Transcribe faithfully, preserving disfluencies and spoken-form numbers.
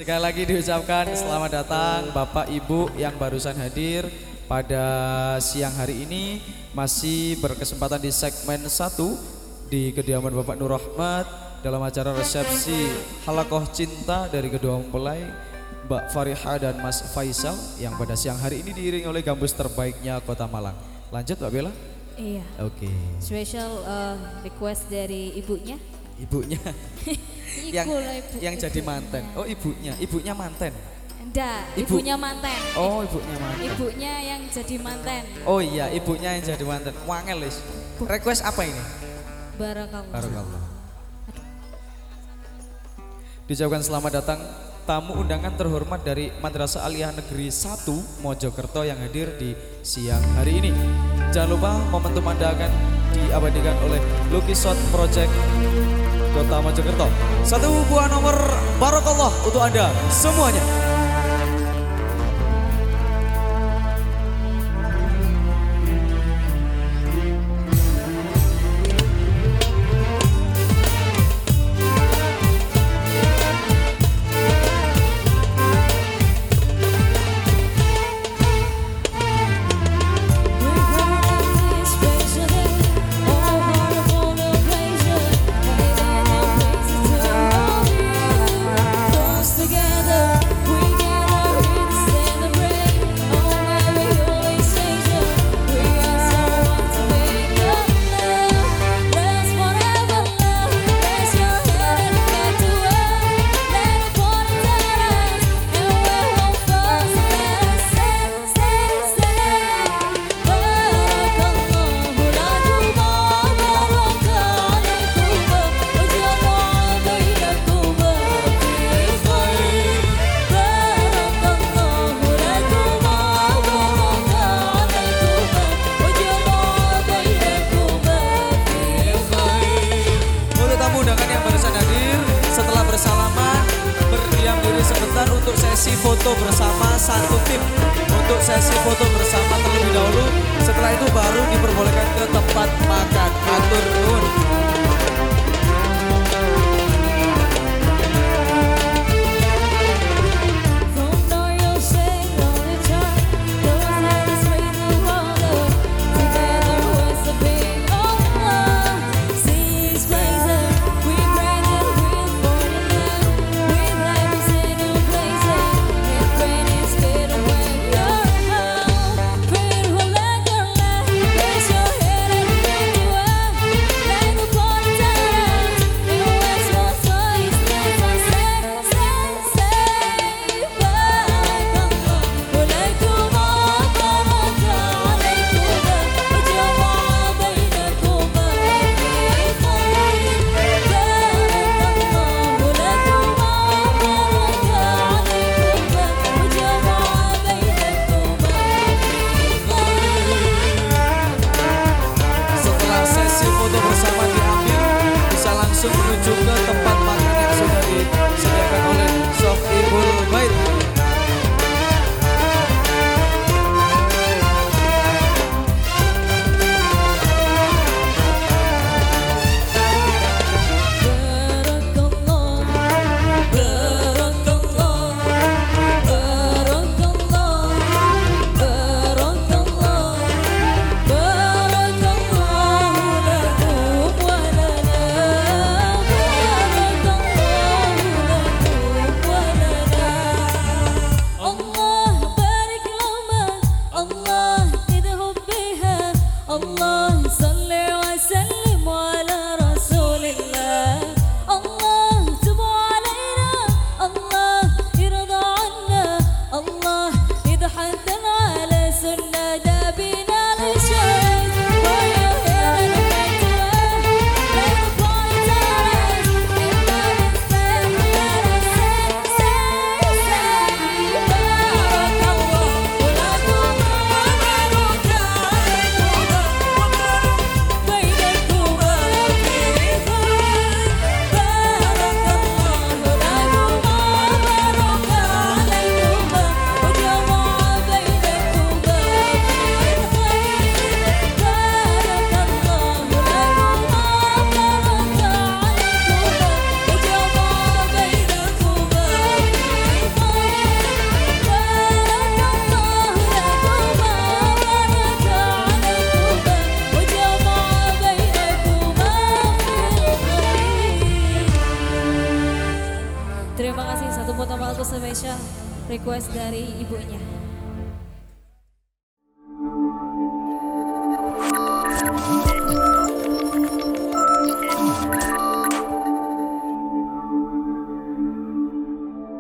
Sekali lagi diucapkan selamat datang Bapak Ibu yang barusan hadir pada siang hari ini. Masih berkesempatan di segmen satu di kediaman Bapak Nur Rahmat dalam acara resepsi Halakoh Cinta dari kedua mempelai Mbak Fariha dan Mas Faisal yang pada siang hari ini diiringi oleh gambus terbaiknya Kota Malang. Lanjut Mbak Bella? Iya. Oke. Okay. Special uh, request dari ibunya. Ibunya yang ibu, yang ibu. jadi manten. Oh ibunya, ibunya manten. Enggak, Ibu. ibunya manten. Oh ibunya manten. Ibunya yang jadi manten. Oh iya, ibunya yang jadi manten. Wangel Lis. Request apa ini? Barakallah. Barakallah. Diucapkan selamat datang tamu undangan terhormat dari Madrasah Aliyah Negeri satu Mojokerto yang hadir di siang hari ini. Jangan lupa momentum Anda akan diabadikan oleh Lukisot Project Kota Mojokerto. Satu buah nomor Barakallah untuk Anda semuanya. Sebentar untuk sesi foto bersama satu tim. Untuk sesi foto bersama terlebih dahulu. Setelah itu baru diperbolehkan ke tempat makan. Atur nuwun. Menuju ke tempat makan yang sudah disediakan oleh Sohibul Bait. lagu spesial request dari ibunya.